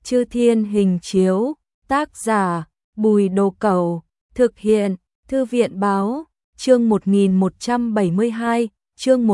Chư Thiên Hình Chiếu, tác giả Bùi Đồ Cẩu, thực hiện Thư viện Báo, chương 1172, chương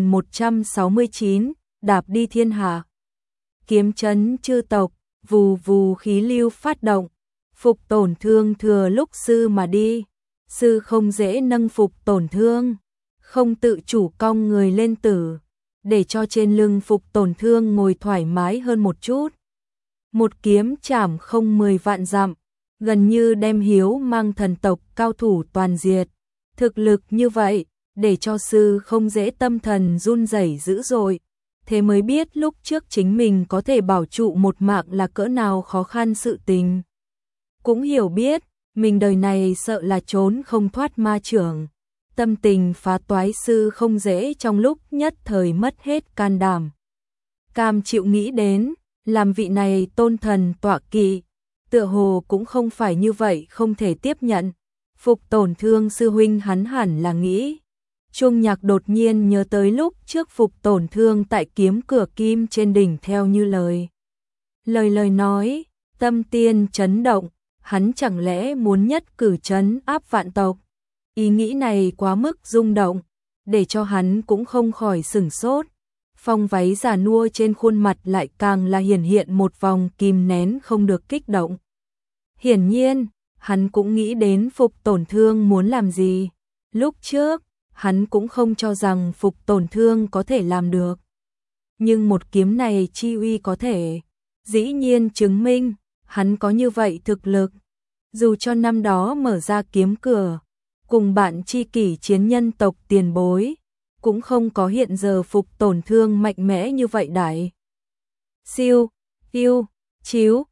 1169, đạp đi thiên hạ. Kiếm chấn chư tộc, vù vù khí lưu phát động, phục tổn thương thừa lúc sư mà đi. Sư không dễ nâng phục tổn thương, không tự chủ cong người lên tử, để cho trên lưng phục tổn thương ngồi thoải mái hơn một chút. Một kiếm chảm không 10 vạn dặm, gần như đem Hiếu Mang thần tộc cao thủ toàn diệt. Thực lực như vậy, để cho sư không dễ tâm thần run rẩy dữ dội. Thế mới biết lúc trước chính mình có thể bảo trụ một mạng là cỡ nào khó khăn sự tình. Cũng hiểu biết, mình đời này sợ là trốn không thoát ma chưởng. Tâm tình phá toái sư không dễ trong lúc nhất thời mất hết can đảm. Cam chịu nghĩ đến, làm vị này tôn thần tọa kỵ, tựa hồ cũng không phải như vậy không thể tiếp nhận. Phục tổn thương sư huynh hắn hẳn là nghĩ. Chuông Nhạc đột nhiên nhớ tới lúc trước phục tổn thương tại kiếm cửa kim trên đỉnh theo như lời. Lời nói, tâm tiên chấn động, hắn chẳng lẽ muốn nhất cử trấn áp vạn tộc. Ý nghĩ này quá mức rung động, để cho hắn cũng không khỏi sửng sốt. Phong váy già nua trên khuôn mặt lại càng là hiển hiện một vòng kìm nén không được kích động. Hiển nhiên, hắn cũng nghĩ đến phục tổn thương muốn làm gì. Lúc trước, hắn cũng không cho rằng phục tổn thương có thể làm được. Nhưng một kiếm này chi uy có thể, dĩ nhiên chứng minh, hắn có như vậy thực lực. Dù cho năm đó mở ra kiếm cửa, cùng bạn chi kỷ chiến nhân tộc tiền bối, cũng không có hiện giờ phục tổn thương mạnh mẽ như vậy đại. Siêu, yêu, chiếu,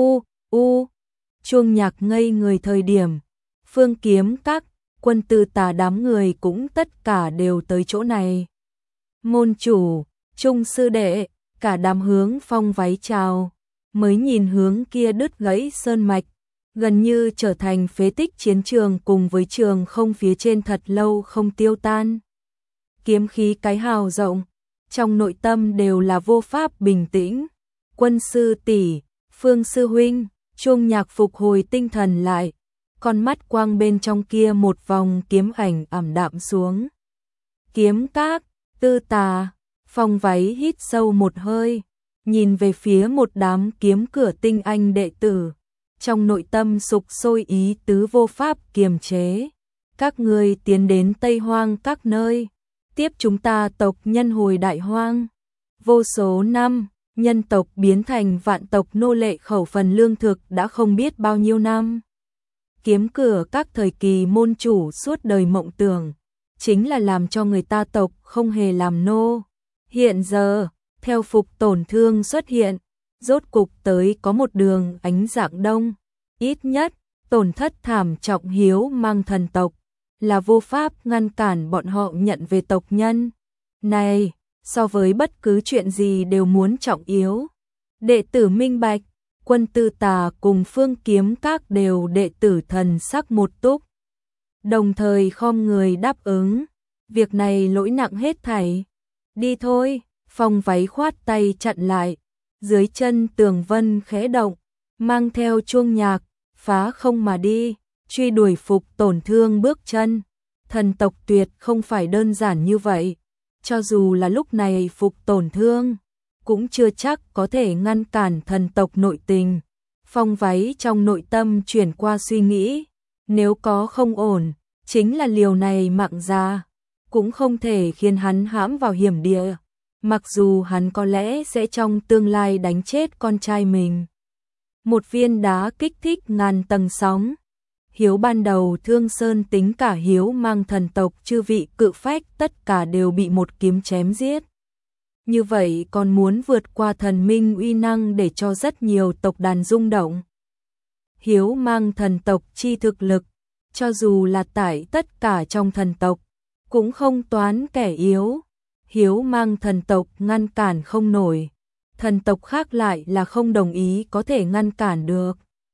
Chuông Nhạc ngây người thời điểm, Phương Kiếm Các, Quân Tư Tà đám người cũng tất cả đều tới chỗ này. Môn chủ, Trung sư đệ, cả đám hướng phong váy chào, mới nhìn hướng kia đứt gãy sơn mạch, gần như trở thành phế tích chiến trường cùng với trường không phía trên thật lâu không tiêu tan. Kiếm khí cái hào rộng, trong nội tâm đều là vô pháp bình tĩnh. Quân sư tỷ, Phương sư huynh, Chuông Nhạc phục hồi tinh thần lại, con mắt quang bên trong kia một vòng kiếm ảnh ảm đạm xuống. Kiếm Các, Tư Tà, Phong váy hít sâu một hơi, nhìn về phía một đám kiếm cửa tinh anh đệ tử, trong nội tâm sục sôi ý tứ vô pháp kiềm chế. Các ngươi tiến đến Tây Hoang các nơi, tiếp chúng ta tộc nhân hồi Đại Hoang. Vô số năm, nhân tộc biến thành vạn tộc nô lệ khẩu phần lương thực đã không biết bao nhiêu năm. Kiếm cửa các thời kỳ môn chủ suốt đời mộng tưởng, chính là làm cho người ta tộc không hề làm nô. Hiện giờ, theo phục tổn thương xuất hiện, rốt cục tới có một đường ánh dạng đông. Ít nhất, tổn thất thảm trọng Hiếu Mang thần tộc, là vô pháp ngăn cản bọn họ nhận về tộc nhân. Này, so với bất cứ chuyện gì đều muốn trọng yếu. Đệ tử minh bạch, Quân Tư Tà cùng Phương Kiếm Các đều đệ tử thần sắc một túc. Đồng thời khom người đáp ứng, việc này lỗi nặng hết thảy. Đi thôi, Phong váy khoát tay chặn lại, dưới chân tường vân khẽ động, mang theo Chuông Nhạc, phá không mà đi, truy đuổi phục tổn thương bước chân. Thần tộc tuyệt không phải đơn giản như vậy, cho dù là lúc này phục tổn thương, cũng chưa chắc có thể ngăn cản thần tộc nội tình. Phong váy trong nội tâm chuyển qua suy nghĩ, nếu có không ổn, chính là liều này mạng ra, cũng không thể khiến hắn hãm vào hiểm địa, mặc dù hắn có lẽ sẽ trong tương lai đánh chết con trai mình. Một viên đá kích thích ngàn tầng sóng. Hiếu ban đầu Thương Sơn tính cả Hiếu Mang thần tộc chư vị cự phách tất cả đều bị một kiếm chém giết. Như vậy còn muốn vượt qua thần minh uy năng để cho rất nhiều tộc đàn rung động. Hiếu Mang thần tộc chi thực lực, cho dù là tại tất cả trong thần tộc, cũng không toán kẻ yếu. Hiếu Mang thần tộc ngăn cản không nổi, thần tộc khác lại là không đồng ý có thể ngăn cản được.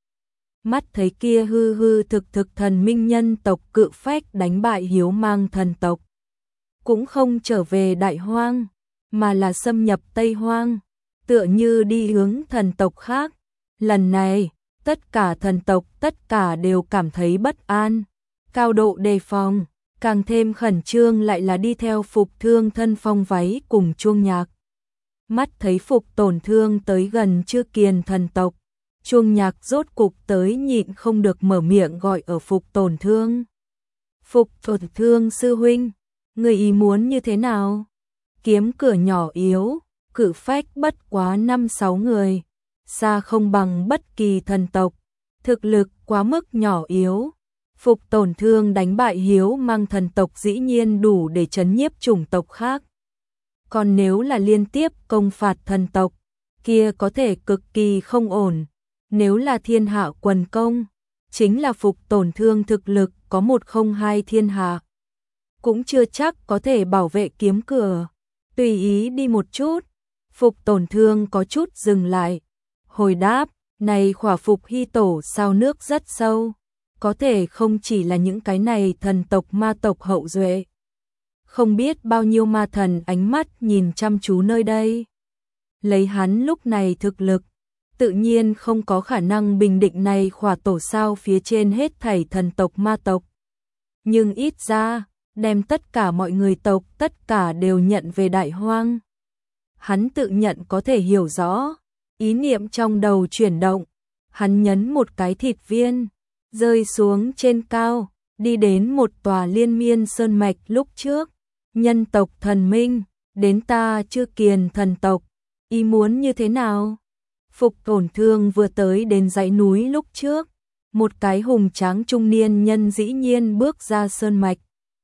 Mắt thấy kia hư thực thần minh nhân tộc cự phách đánh bại Hiếu Mang thần tộc, cũng không trở về Đại Hoang, mà là xâm nhập Tây Hoang, tựa như đi hướng thần tộc khác. Lần này, tất cả thần tộc tất cả đều cảm thấy bất an, cao độ đề phòng, càng thêm khẩn trương lại là đi theo Phục Thương thân phong váy cùng chuông nhạc. Mắt thấy Phục Tổn Thương tới gần Chư Kiền thần tộc, chuông nhạc rốt cục tới nhịn không được mở miệng gọi ở Phục Tổn Thương. Phục Tổn Thương sư huynh, người ý muốn như thế nào? Kiếm Cửa nhỏ yếu, cự phách bất quá 5-6 người, xa không bằng bất kỳ thần tộc, thực lực quá mức nhỏ yếu. Phục Tổn Thương đánh bại Hiếu Mang thần tộc dĩ nhiên đủ để trấn nhiếp chủng tộc khác. Còn nếu là liên tiếp công phạt thần tộc, kia có thể cực kỳ không ổn. Nếu là thiên hạ quần công, chính là Phục Tổn Thương thực lực có 102 thiên hạ, cũng chưa chắc có thể bảo vệ Kiếm Cửa. Tùy ý đi một chút, Phục Tổn Thương có chút dừng lại. Hồi đáp, này khỏa Phục Hy Tổ sao nước rất sâu, có thể không chỉ là những cái này thần tộc ma tộc hậu duệ. Không biết bao nhiêu ma thần ánh mắt nhìn chăm chú nơi đây. Lấy hắn lúc này thực lực, tự nhiên không có khả năng bình định này khỏa tổ sao phía trên hết thảy thần tộc ma tộc. Nhưng ít ra, đem tất cả mọi người tộc tất cả đều nhận về Đại Hoang. Hắn tự nhận có thể hiểu rõ, ý niệm trong đầu chuyển động, hắn nhấn một cái thịt viên, rơi xuống trên cao, đi đến một tòa liên miên sơn mạch lúc trước. Nhân tộc thần minh, đến ta Chư Kiền thần tộc, ý muốn như thế nào? Phục Tổn Thương vừa tới đến dãy núi lúc trước, một cái hùng tráng trung niên nhân dĩ nhiên bước ra sơn mạch.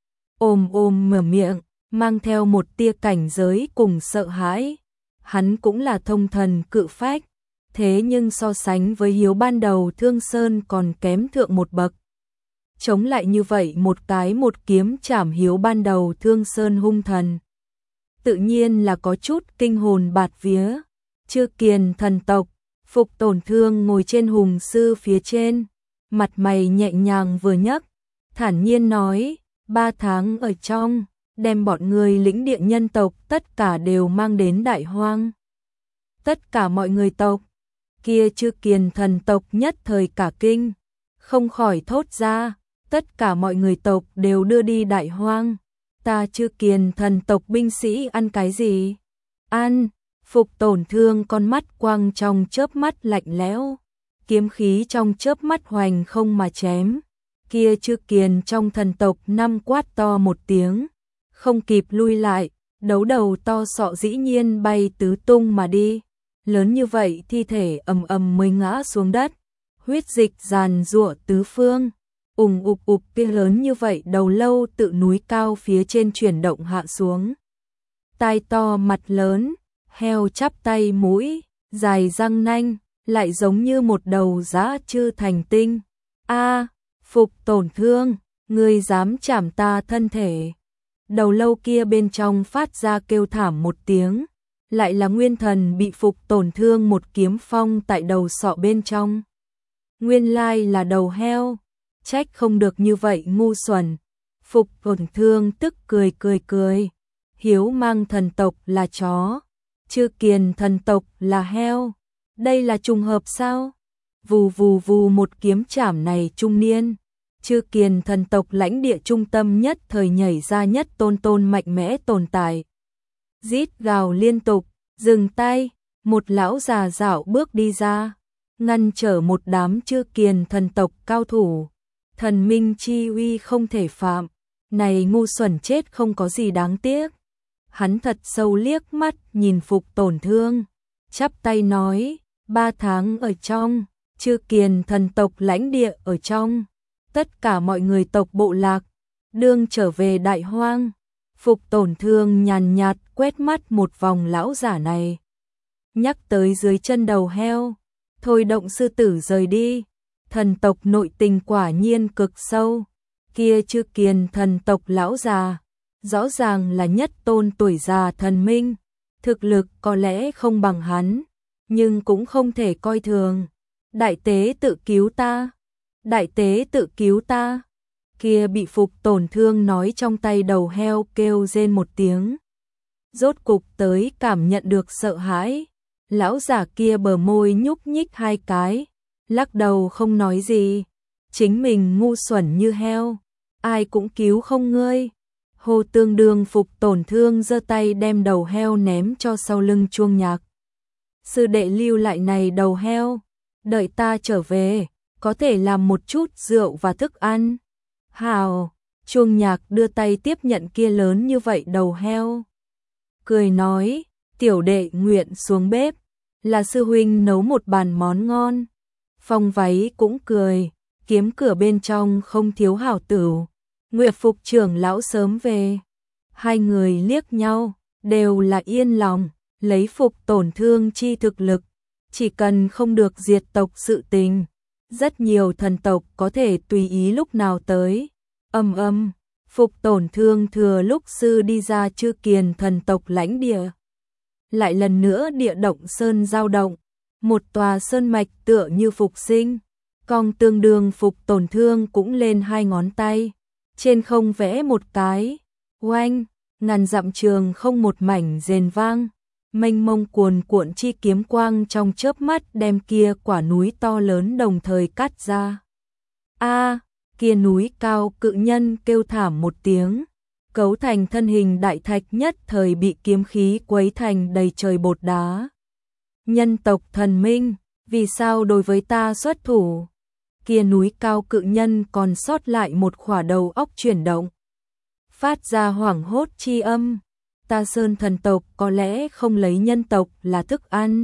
Mở miệng, mang theo một tia cảnh giới cùng sợ hãi. Hắn cũng là thông thần cự phách, thế nhưng so sánh với Hiếu ban đầu Thương Sơn còn kém thượng một bậc. Chống lại như vậy một kiếm chảm Hiếu ban đầu Thương Sơn hung thần, tự nhiên là có chút kinh hồn bạt vía. Chư Kiền thần tộc, Phục Tổn Thương ngồi trên hùng sư phía trên, mặt mày nhẹ nhàng vừa nhấc, thản nhiên nói, 3 tháng ở trong, đem bọn người lĩnh địa nhân tộc tất cả đều mang đến Đại Hoang. Tất cả mọi người tộc, kia Chư Kiền thần tộc nhất thời cả kinh, không khỏi thốt ra, tất cả mọi người tộc đều đưa đi Đại Hoang. Ta Chư Kiền thần tộc binh sĩ ăn cái gì? Ăn. Phục Tổn Thương con mắt quang trong chớp mắt lạnh lẽo, kiếm khí trong chớp mắt hoành không mà chém. Kia Chư Kiền trong thần tộc năm quát to một tiếng, không kịp lui lại, đấu đầu to sọ dĩ nhiên bay tứ tung mà đi. Lớn như vậy thi thể ầm ầm mới ngã xuống đất, huyết dịch giàn giụa tứ phương. Ục kia lớn như vậy đầu lâu tự núi cao phía trên chuyển động hạ xuống. Tai to mặt lớn, heo chắp tay mũi, dài răng nanh, lại giống như một đầu dã chư thành tinh. A, Phục Tổn Thương, ngươi dám chảm ta thân thể. Đầu lâu kia bên trong phát ra kêu thảm một tiếng, lại là nguyên thần bị Phục Tổn Thương một kiếm phong tại đầu sọ bên trong. Nguyên lai là đầu heo, trách không được như vậy ngu xuẩn. Phục Tổn Thương tức cười. Hiếu Mang thần tộc là chó, Chư Kiền thần tộc là heo, đây là trùng hợp sao? Vù một kiếm chảm này trung niên, Chư Kiền thần tộc lãnh địa trung tâm nhất thời nhảy ra nhất tôn mạnh mẽ tồn tại. Rít gào liên tục, dừng tay, một lão già dạo bước đi ra, ngăn trở một đám Chư Kiền thần tộc cao thủ. Thần minh chi uy không thể phạm, này ngu xuẩn chết không có gì đáng tiếc. Hắn thật sâu liếc mắt nhìn Phục Tổn Thương, chắp tay nói, 3 tháng ở trong, Chư Kiền thần tộc lãnh địa ở trong, tất cả mọi người tộc bộ lạc, đương trở về Đại Hoang. Phục Tổn Thương nhàn nhạt quét mắt một vòng lão giả này, nhắc tới dưới chân đầu heo, thôi động sư tử rời đi. Thần tộc nội tình quả nhiên cực sâu, kia Chư Kiền thần tộc lão già, rõ ràng là nhất tôn tuổi già thần minh, thực lực có lẽ không bằng hắn, nhưng cũng không thể coi thường. Đại tế tự cứu ta, đại tế tự cứu ta. Kia bị Phục Tổn Thương nói trong tay đầu heo kêu rên một tiếng. Rốt cục tới cảm nhận được sợ hãi, Lão giả kia bờ môi nhúc nhích hai cái, lắc đầu không nói gì. Chính mình ngu xuẩn như heo, ai cũng cứu không ngươi. Hồ Tương Đường Phục Tổn Thương giơ tay đem đầu heo ném cho sau lưng Chuông Nhạc. Sư đệ lưu lại này đầu heo, đợi ta trở về, có thể làm một chút rượu và thức ăn. Hào, Chuông Nhạc đưa tay tiếp nhận kia lớn như vậy đầu heo. Cười nói, tiểu đệ nguyện xuống bếp, là sư huynh nấu một bàn món ngon. Phong Váy cũng cười, kiếm cửa bên trong không thiếu hảo tửu. Nguyệt Phục trưởng lão sớm về. Hai người liếc nhau, đều là yên lòng, lấy Phục Tổn Thương chi thực lực. Chỉ cần không được diệt tộc sự tình, rất nhiều thần tộc có thể tùy ý lúc nào tới. Phục Tổn Thương thừa lúc sư đi ra Chư Kiền thần tộc lãnh địa. Lại lần nữa địa động sơn dao động, một tòa sơn mạch tựa như phục sinh. Cong tương đương Phục Tổn Thương cũng lên hai ngón tay, trên không vẽ một cái, oanh, ngàn dặm trường không một mảnh rền vang, mênh mông cuồn cuộn chi kiếm quang trong chớp mắt đem kia quả núi to lớn đồng thời cắt ra. A, kia núi cao cự nhân kêu thảm một tiếng, cấu thành thân hình đại thạch nhất thời bị kiếm khí quấy thành đầy trời bột đá. Nhân tộc thần minh, vì sao đối với ta xuất thủ? Kia núi cao cự nhân còn sót lại một khỏa đầu óc chuyển động, phát ra hoảng hốt chi âm. Ta Sơn thần tộc có lẽ không lấy nhân tộc là thức ăn.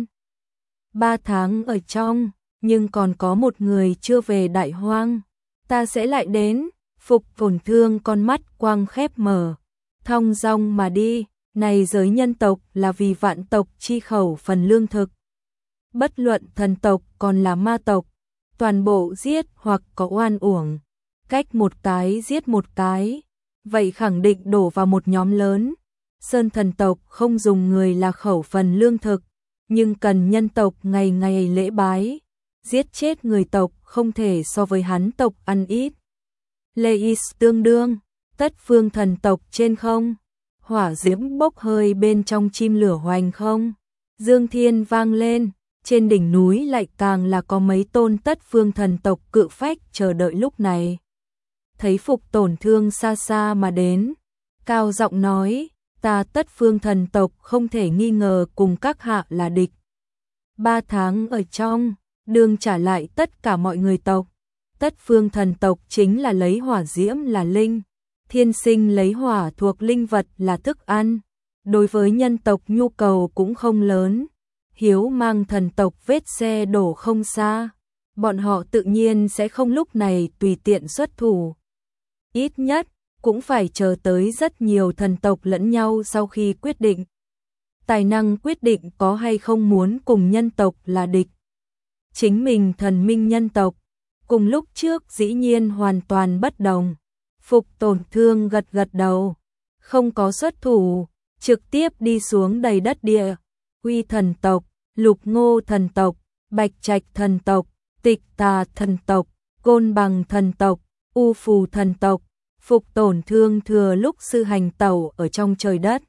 3 tháng ở trong, nhưng còn có một người chưa về Đại Hoang. Ta sẽ lại đến. Phục Tổn Thương con mắt quang khép mở, thong dong mà đi. Này giới nhân tộc là vì vạn tộc chi khẩu phần lương thực. Bất luận thần tộc còn là ma tộc, toàn bộ giết hoặc có oan uổng. Cách một cái giết một cái, vậy khẳng định đổ vào một nhóm lớn. Sơn thần tộc không dùng người là khẩu phần lương thực, nhưng cần nhân tộc ngày ngày lễ bái. Giết chết người tộc không thể so với hắn tộc ăn ít. Leis tương đương, tất phương thần tộc trên không. Hỏa diễm bốc hơi bên trong chim lửa hoành không. Dương thiên vang lên, trên đỉnh núi lại càng là có mấy tôn tất phương thần tộc cự phách chờ đợi lúc này. Thấy Phục Tổn Thương xa xa mà đến, cao giọng nói, ta tất phương thần tộc không thể nghi ngờ cùng các hạ là địch. 3 tháng ở trong, đương trả lại tất cả mọi người tộc. Tất phương thần tộc chính là lấy hỏa diễm là linh, thiên sinh lấy hỏa thuộc linh vật là thức ăn. Đối với nhân tộc nhu cầu cũng không lớn. Hiếu mang thần tộc vết xe đổ không xa, bọn họ tự nhiên sẽ không lúc này tùy tiện xuất thủ. Ít nhất, cũng phải chờ tới rất nhiều thần tộc lẫn nhau sau khi quyết định. Tài năng quyết định có hay không muốn cùng nhân tộc là địch. Chính mình thần minh nhân tộc, cùng lúc trước dĩ nhiên hoàn toàn bất đồng. Phục Tổn Thương gật gật đầu, không có xuất thủ, trực tiếp đi xuống đầy đất địa. Uy thần tộc, Lục Ngô thần tộc, Bạch Trạch thần tộc, Tịch Tà thần tộc, Côn Bằng thần tộc, U Phù thần tộc. Phục Tổn Thương thừa lúc sư hành tẩu ở trong trời đất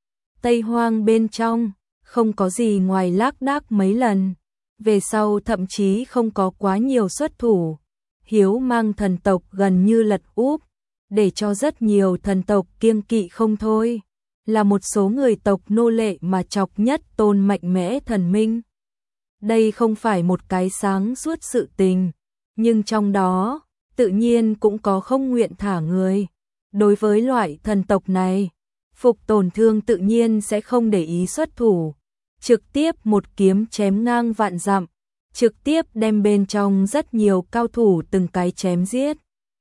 Tây Hoang bên trong, không có gì ngoài lác đác mấy lần. Về sau thậm chí không có quá nhiều xuất thủ. Hiếu mang thần tộc gần như lật úp, để cho rất nhiều thần tộc kiêng kỵ không thôi. Là một số người tộc nô lệ mà chọc nhất tôn mạnh mẽ thần minh. Đây không phải một cái sáng suốt sự tình, nhưng trong đó, tự nhiên cũng có không nguyện thả người. Đối với loại thần tộc này, Phục Tổn Thương tự nhiên sẽ không để ý xuất thủ. Trực tiếp một kiếm chém ngang vạn dặm, trực tiếp đem bên trong rất nhiều cao thủ từng cái chém giết.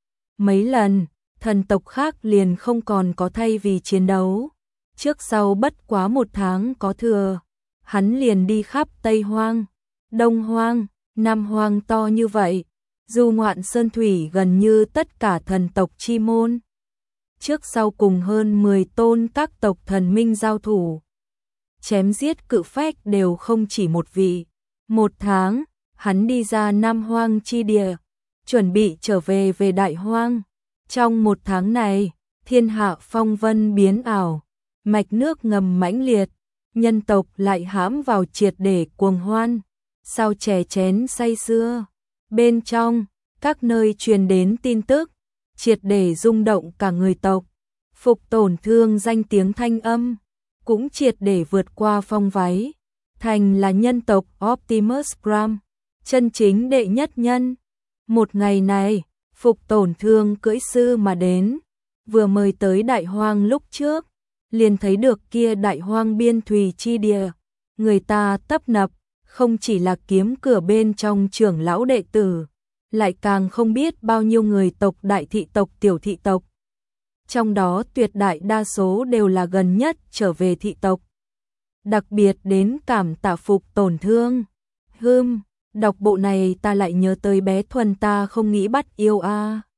Mấy lần, thần tộc khác liền không còn có thay vì chiến đấu. Trước sau bất quá 1 tháng có thừa, hắn liền đi khắp Tây Hoang, Đông Hoang, Nam Hoang to như vậy, du ngoạn sơn thủy gần như tất cả thần tộc chi môn. Trước sau cùng hơn 10 tôn các tộc thần minh giao thủ. Chém giết cự phách đều không chỉ một vị. 1 tháng, hắn đi ra Nam Hoang chi địa, chuẩn bị trở về Đại Hoang. Trong 1 tháng này, thiên hạ phong vân biến ảo. Mạch nước ngầm mãnh liệt, nhân tộc lại hãm vào triệt để cuồng hoan, sao chè chén say sưa. Bên trong, các nơi truyền đến tin tức, triệt để rung động cả người tộc. Phục Tổn Thương danh tiếng thanh âm, cũng triệt để vượt qua phong váy, thành là nhân tộc Optimus Prime, chân chính đệ nhất nhân. Một ngày này, Phục Tổn Thương cưỡi sư mà đến, vừa mới tới Đại Hoang lúc trước, liền thấy được kia Đại Hoang biên thùy chi địa, người ta tấp nập, không chỉ là kiếm cửa bên trong trưởng lão đệ tử, lại càng không biết bao nhiêu người tộc đại thị tộc tiểu thị tộc. Trong đó tuyệt đại đa số đều là gần nhất trở về thị tộc. Đặc biệt đến cảm tạ Phục Tổn Thương. Đọc bộ này ta lại nhớ tới bé Thuần ta không nghĩ bắt yêu a.